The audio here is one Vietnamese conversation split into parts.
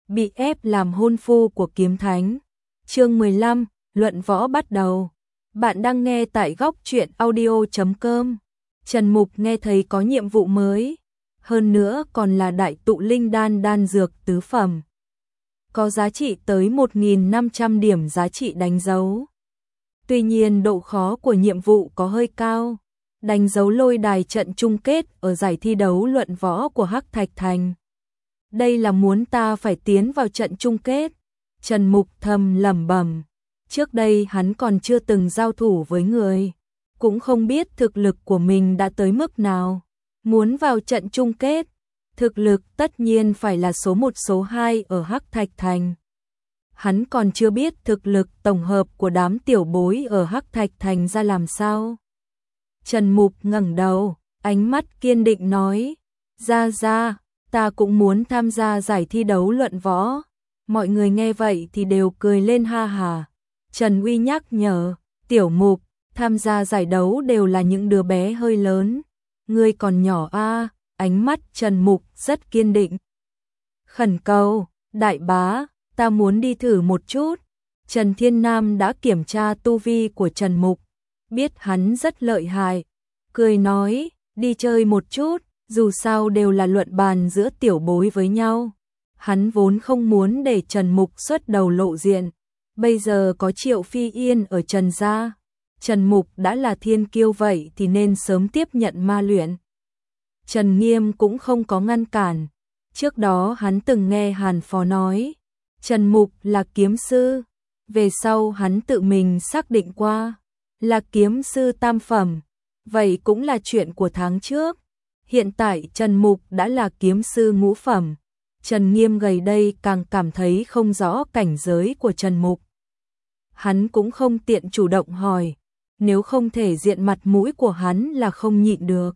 bị ép làm hôn phu của kiếm thánh. Chương 15, luận võ bắt đầu. Bạn đang nghe tại góc truyện audio.com. Trần Mục nghe thấy có nhiệm vụ mới, hơn nữa còn là đại tụ linh đan đan dược tứ phẩm. Có giá trị tới 1.500 điểm giá trị đánh dấu. Tuy nhiên độ khó của nhiệm vụ có hơi cao. Đánh dấu lôi đài trận chung kết ở giải thi đấu luận võ của Hắc Thạch Thành. Đây là muốn ta phải tiến vào trận chung kết. Trần Mục thầm lẩm bẩm. Trước đây hắn còn chưa từng giao thủ với người, cũng không biết thực lực của mình đã tới mức nào. Muốn vào trận chung kết, thực lực tất nhiên phải là số 1 số 2 ở Hắc Thạch Thành. Hắn còn chưa biết thực lực tổng hợp của đám tiểu bối ở Hắc Thạch Thành ra làm sao. Trần Mục ngẩng đầu, ánh mắt kiên định nói, ra, ta cũng muốn tham gia giải thi đấu luận võ. Mọi người nghe vậy thì đều cười lên ha hà. Trần Uy nhắc nhở, Tiểu Mục, tham gia giải đấu đều là những đứa bé hơi lớn. Ngươi còn nhỏ a. Ánh mắt Trần Mục rất kiên định. Khẩn cầu, đại bá, ta muốn đi thử một chút. Trần Thiên Nam đã kiểm tra tu vi của Trần Mục, biết hắn rất lợi hại, cười nói, đi chơi một chút, dù sao đều là luận bàn giữa tiểu bối với nhau. Hắn vốn không muốn để Trần Mục xuất đầu lộ diện, bây giờ có Triệu Phi Yên ở Trần gia, Trần Mục đã là thiên kiêu vậy thì nên sớm tiếp nhận ma luyện. Trần Nghiêm cũng không có ngăn cản, trước đó hắn từng nghe Hàn Phó nói, Trần Mục là kiếm sư, về sau hắn tự mình xác định qua, là kiếm sư tam phẩm, vậy cũng là chuyện của tháng trước. Hiện tại Trần Mục đã là kiếm sư ngũ phẩm. Trần Nghiêm gầy đây càng cảm thấy không rõ cảnh giới của Trần Mục. Hắn cũng không tiện chủ động hỏi, nếu không thể diện mặt mũi của hắn là không nhịn được.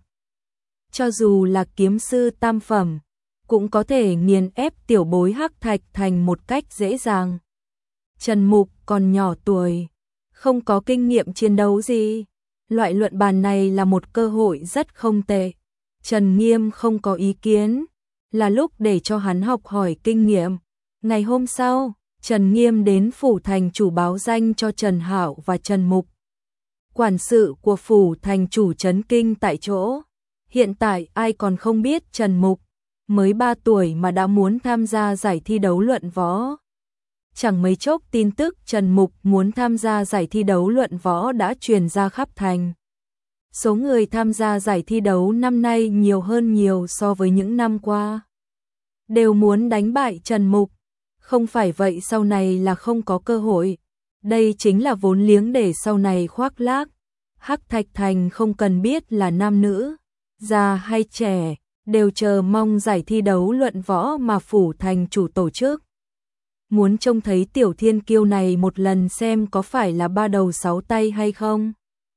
Cho dù là kiếm sư tam phẩm, cũng có thể nghiền ép tiểu bối Hắc Thạch Thành một cách dễ dàng. Trần Mục còn nhỏ tuổi, không có kinh nghiệm chiến đấu gì. Loại luận bàn này là một cơ hội rất không tệ. Trần Nghiêm không có ý kiến, là lúc để cho hắn học hỏi kinh nghiệm. Ngày hôm sau, Trần Nghiêm đến phủ thành chủ báo danh cho Trần Hạo và Trần Mục. Quản sự của phủ thành chủ chấn kinh tại chỗ. Hiện tại ai còn không biết Trần Mục, mới 3 tuổi mà đã muốn tham gia giải thi đấu luận võ. Chẳng mấy chốc tin tức Trần Mục muốn tham gia giải thi đấu luận võ đã truyền ra khắp thành. Số người tham gia giải thi đấu năm nay nhiều hơn nhiều so với những năm qua. Đều muốn đánh bại Trần Mục, không phải vậy sau này là không có cơ hội. Đây chính là vốn liếng để sau này khoác lác. Hắc Thạch Thành không cần biết là nam nữ, già hay trẻ, đều chờ mong giải thi đấu luận võ mà phủ thành chủ tổ chức. Muốn trông thấy tiểu thiên kiêu này một lần xem có phải là 3 đầu 6 tay hay không.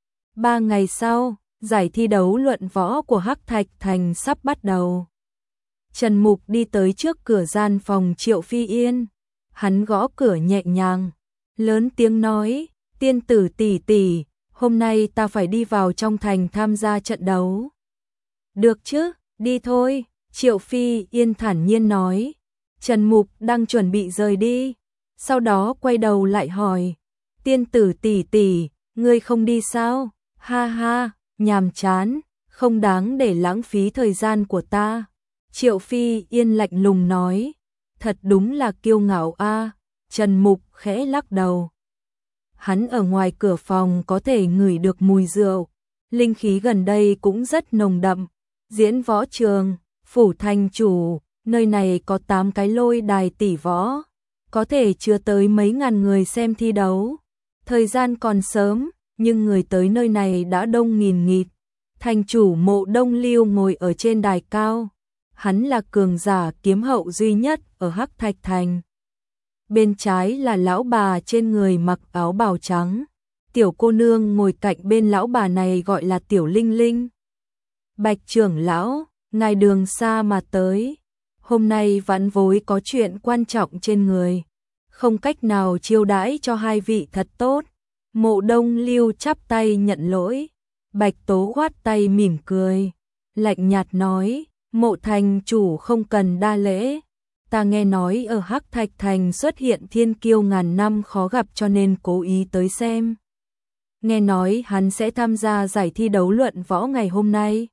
3 ngày sau, giải thi đấu luận võ của Hắc Thạch Thành sắp bắt đầu. Trần Mục đi tới trước cửa gian phòng Triệu Phi Yên. Hắn gõ cửa nhẹ nhàng, lớn tiếng nói, tiên tử tỷ tỷ, hôm nay ta phải đi vào trong thành tham gia trận đấu. Được chứ, đi thôi, Triệu Phi Yên thản nhiên nói. Trần Mục đang chuẩn bị rời đi, sau đó quay đầu lại hỏi, tiên tử tỷ tỷ, ngươi không đi sao? Ha ha, nhàm chán, không đáng để lãng phí thời gian của ta. Triệu Phi Yên lạnh lùng nói, thật đúng là kiêu ngạo a. Trần Mục khẽ lắc đầu. Hắn ở ngoài cửa phòng có thể ngửi được mùi rượu, linh khí gần đây cũng rất nồng đậm. Diễn võ trường, phủ thành chủ, nơi này có 8 cái lôi đài tỷ võ, có thể chứa tới mấy ngàn người xem thi đấu. Thời gian còn sớm, nhưng người tới nơi này đã đông nghìn nghịt. Thành chủ Mộ Đông Lưu ngồi ở trên đài cao, hắn là cường giả kiếm hậu duy nhất ở Hắc Thạch Thành. Bên trái là lão bà trên người mặc áo bào trắng, tiểu cô nương ngồi cạnh bên lão bà này gọi là Tiểu Linh Linh. Bạch trưởng lão, ngài đường xa mà tới, hôm nay vãn vối có chuyện quan trọng trên người, không cách nào chiêu đãi cho hai vị thật tốt. Mộ Đông Lưu chắp tay nhận lỗi. Bạch Tố khoát tay mỉm cười, lạnh nhạt nói, Mộ thành chủ không cần đa lễ, ta nghe nói ở Hắc Thạch Thành xuất hiện thiên kiêu ngàn năm khó gặp cho nên cố ý tới xem. Nghe nói hắn sẽ tham gia giải thi đấu luận võ ngày hôm nay.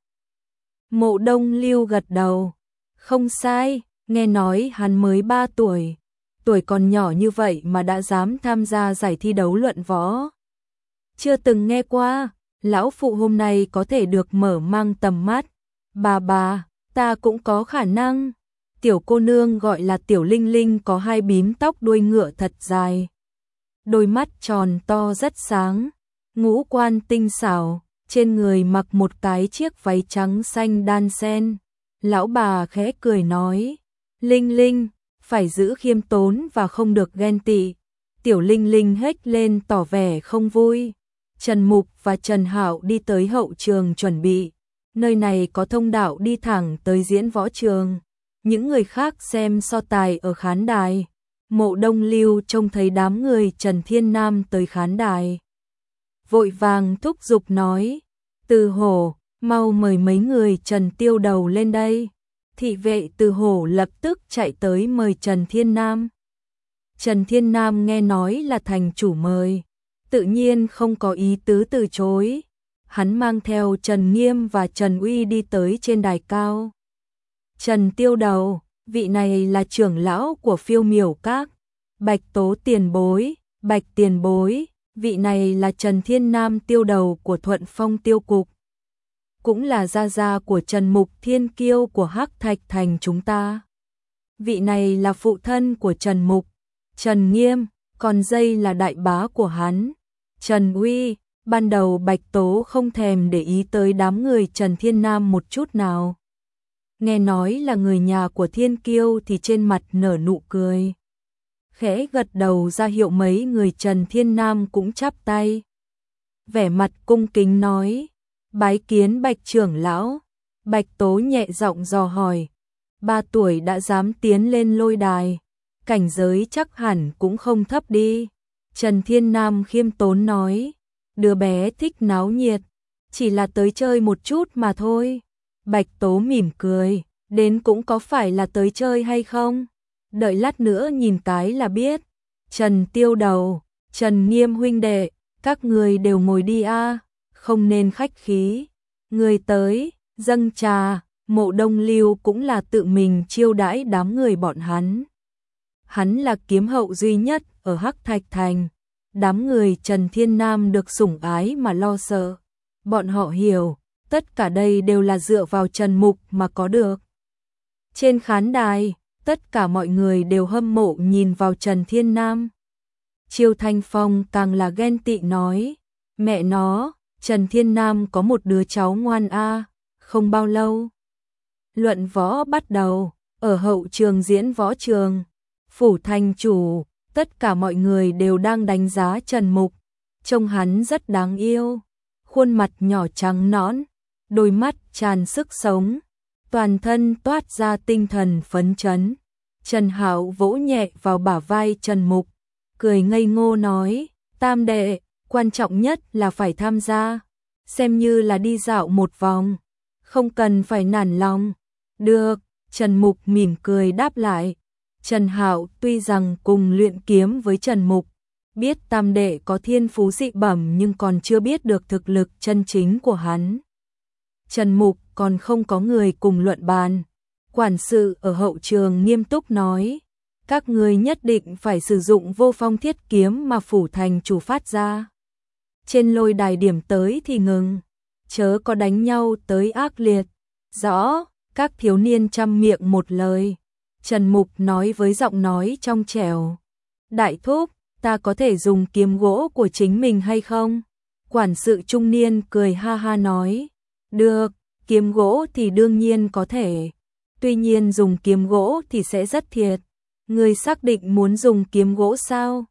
Mộ Đông Lưu gật đầu. Không sai, nghe nói hắn mới 3 tuổi. Tuổi còn nhỏ như vậy mà đã dám tham gia giải thi đấu luận võ. Chưa từng nghe qua, lão phụ hôm nay có thể được mở mang tầm mắt. Bà, ta cũng có khả năng. Tiểu cô nương gọi là Tiểu Linh Linh có 2 bím tóc đuôi ngựa thật dài. Đôi mắt tròn to rất sáng, ngũ quan tinh xảo, trên người mặc một cái chiếc váy trắng xanh đan sen. Lão bà khẽ cười nói, Linh Linh, phải giữ khiêm tốn và không được ghen tị. Tiểu Linh Linh hét lên tỏ vẻ không vui. Trần Mục và Trần Hạo đi tới hậu trường chuẩn bị. Nơi này có thông đạo đi thẳng tới diễn võ trường. Những người khác xem so tài ở khán đài. Mộ Đông Lưu trông thấy đám người Trần Thiên Nam tới khán đài. Vội vàng thúc giục nói, Từ Hổ, mau mời mấy người Trần Tiêu Đầu lên đây. Thị vệ Từ Hổ lập tức chạy tới mời Trần Thiên Nam. Trần Thiên Nam nghe nói là thành chủ mời, tự nhiên không có ý tứ từ chối. Hắn mang theo Trần Nghiêm và Trần Uy đi tới trên đài cao. Trần Tiêu Đầu, vị này là trưởng lão của Phiêu Miểu Các. Bạch Tố tiền bối, Bạch tiền bối, vị này là Trần Thiên Nam Tiêu Đầu của Thuận Phong Tiêu Cục. Cũng là gia gia của Trần Mục Thiên Kiêu của Hắc Thạch Thành chúng ta. Vị này là phụ thân của Trần Mục, Trần Nghiêm, còn dây là đại bá của hắn, Trần Uy. Ban đầu Bạch Tố không thèm để ý tới đám người Trần Thiên Nam một chút nào. Nghe nói là người nhà của Thiên Kiêu thì trên mặt nở nụ cười. Khẽ gật đầu ra hiệu mấy người Trần Thiên Nam cũng chắp tay. Vẻ mặt cung kính nói, bái kiến Bạch trưởng lão. Bạch Tố nhẹ giọng dò hỏi, 3 tuổi đã dám tiến lên lôi đài, cảnh giới chắc hẳn cũng không thấp đi. Trần Thiên Nam khiêm tốn nói, đứa bé thích náo nhiệt, chỉ là tới chơi một chút mà thôi. Bạch Tố mỉm cười, đến cũng có phải là tới chơi hay không? Đợi lát nữa nhìn cái là biết. Trần Tiêu Đầu, Trần Nghiêm huynh đệ, các người đều ngồi đi a, không nên khách khí. Người tới, dâng trà. Mộ Đông Lưu cũng là tự mình chiêu đãi đám người bọn hắn. Hắn là kiếm hậu duy nhất ở Hắc Thạch Thành. Đám người Trần Thiên Nam được sủng ái mà lo sợ. Bọn họ hiểu, tất cả đây đều là dựa vào Trần Mục mà có được. Trên khán đài, tất cả mọi người đều hâm mộ nhìn vào Trần Thiên Nam. Chiêu Thanh Phong càng là ghen tị nói, mẹ nó, Trần Thiên Nam có một đứa cháu ngoan a. Không bao lâu, luận võ bắt đầu, ở hậu trường diễn võ trường. Phủ thành chủ, tất cả mọi người đều đang đánh giá Trần Mục. Trông hắn rất đáng yêu, khuôn mặt nhỏ trắng nõn, đôi mắt tràn sức sống, toàn thân toát ra tinh thần phấn chấn. Trần Hạo vỗ nhẹ vào bả vai Trần Mục, cười ngây ngô nói, Tam đệ, quan trọng nhất là phải tham gia, xem như là đi dạo một vòng, không cần phải nản lòng. Được, Trần Mục mỉm cười đáp lại. Trần Hạo tuy rằng cùng luyện kiếm với Trần Mục, biết Tam đệ có thiên phú dị bẩm nhưng còn chưa biết được thực lực chân chính của hắn. Trần Mục còn không có người cùng luận bàn. Quản sự ở hậu trường nghiêm túc nói, các người nhất định phải sử dụng vô phong thiết kiếm mà phủ thành chủ phát ra. Trên lôi đài điểm tới thì ngừng, chớ có đánh nhau tới ác liệt. Rõ, các thiếu niên chăm miệng một lời. Trần Mục nói với giọng nói trong trẻo, đại thúc, ta có thể dùng kiếm gỗ của chính mình hay không? Quản sự trung niên cười ha ha nói, được, kiếm gỗ thì đương nhiên có thể. Tuy nhiên dùng kiếm gỗ thì sẽ rất thiệt. Người xác định muốn dùng kiếm gỗ sao?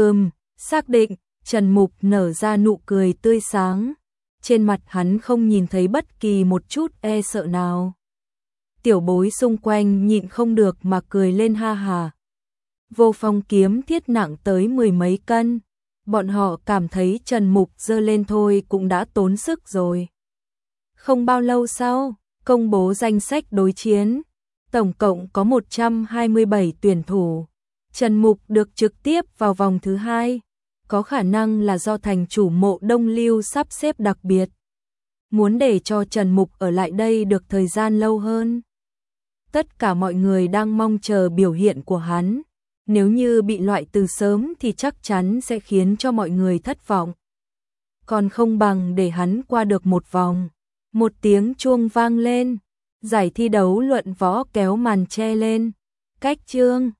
Xác định. Trần Mục nở ra nụ cười tươi sáng. Trên mặt hắn không nhìn thấy bất kỳ một chút e sợ nào. Tiểu bối xung quanh nhịn không được mà cười lên ha hà. Vô phong kiếm thiết nặng tới 10 mấy cân. Bọn họ cảm thấy Trần Mục giơ lên thôi cũng đã tốn sức rồi. Không bao lâu sau, công bố danh sách đối chiến. Tổng cộng có 127 tuyển thủ. Trần Mục được trực tiếp vào vòng thứ 2, có khả năng là do thành chủ Mộ Đông Lưu sắp xếp đặc biệt, muốn để cho Trần Mục ở lại đây được thời gian lâu hơn. Tất cả mọi người đang mong chờ biểu hiện của hắn, nếu như bị loại từ sớm thì chắc chắn sẽ khiến cho mọi người thất vọng. Còn không bằng để hắn qua được một vòng. Một tiếng chuông vang lên, giải thi đấu luận võ kéo màn che lên. Cách chương